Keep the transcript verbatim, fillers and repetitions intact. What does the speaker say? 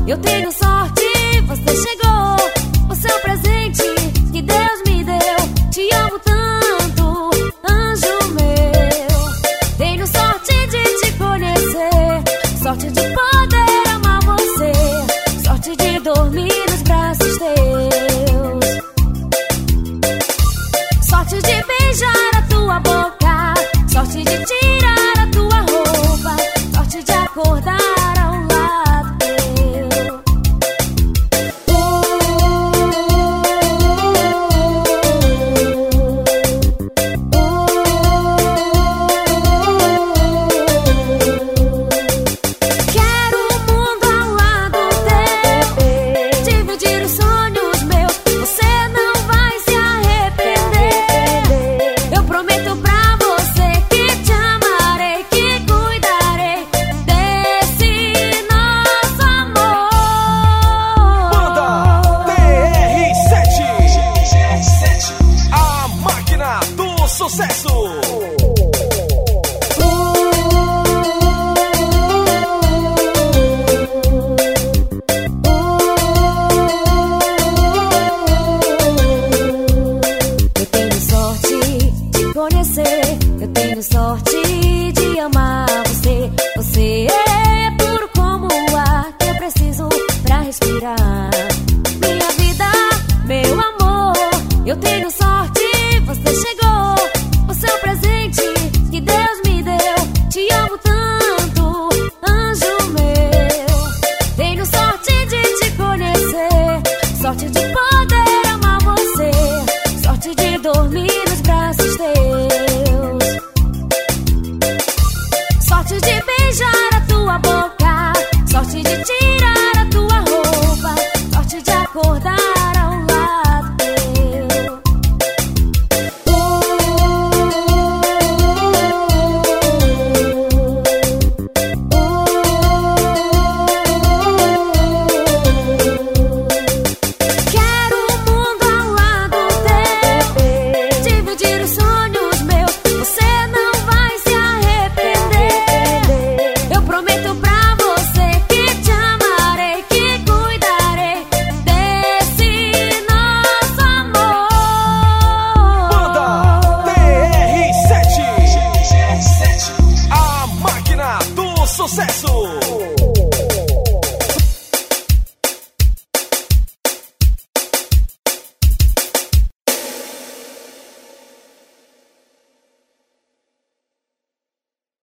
eu tenho sorte, você chegou. Você é o presente que Deus me deu. Te amo tanto, anjo meu. Tenho sorte de te conhecer, sorte de poder amar você, sorte de dormir nos braços teus, sorte de beijar a tua boca, sorte de tirar a tua roupa, sorte de acordar ao lado teu. Quero o mundo ao lado teu, dividir os sonhos meus, você não vai se arrepender. Eu prometo pra você que te amarei, que cuidarei desse nosso amor. Banda T R sete, a máquina do sucesso. Eu tenho sorte de conhecer, eu tenho sorte de amar você. Você é puro como o ar que eu preciso pra respirar. Minha vida, meu amor, eu tenho sorte, você chegou. Você é o presente que Deus me deu. Te amo tanto, anjo meu. Tenho sorte de te conhecer, sorte de poder amar você, sorte de dormir nos braços teus, sorte de beijar a tua boca, sorte de tirar a tua roupa, sorte de acordar ao lado teu. Quero o mundo ao lado teu, dividir os sonhos meus, você não vai se arrepender. Eu prometo pra você que te amarei, que cuidarei desse nosso amor. Banda T R sete, a máquina do sucesso.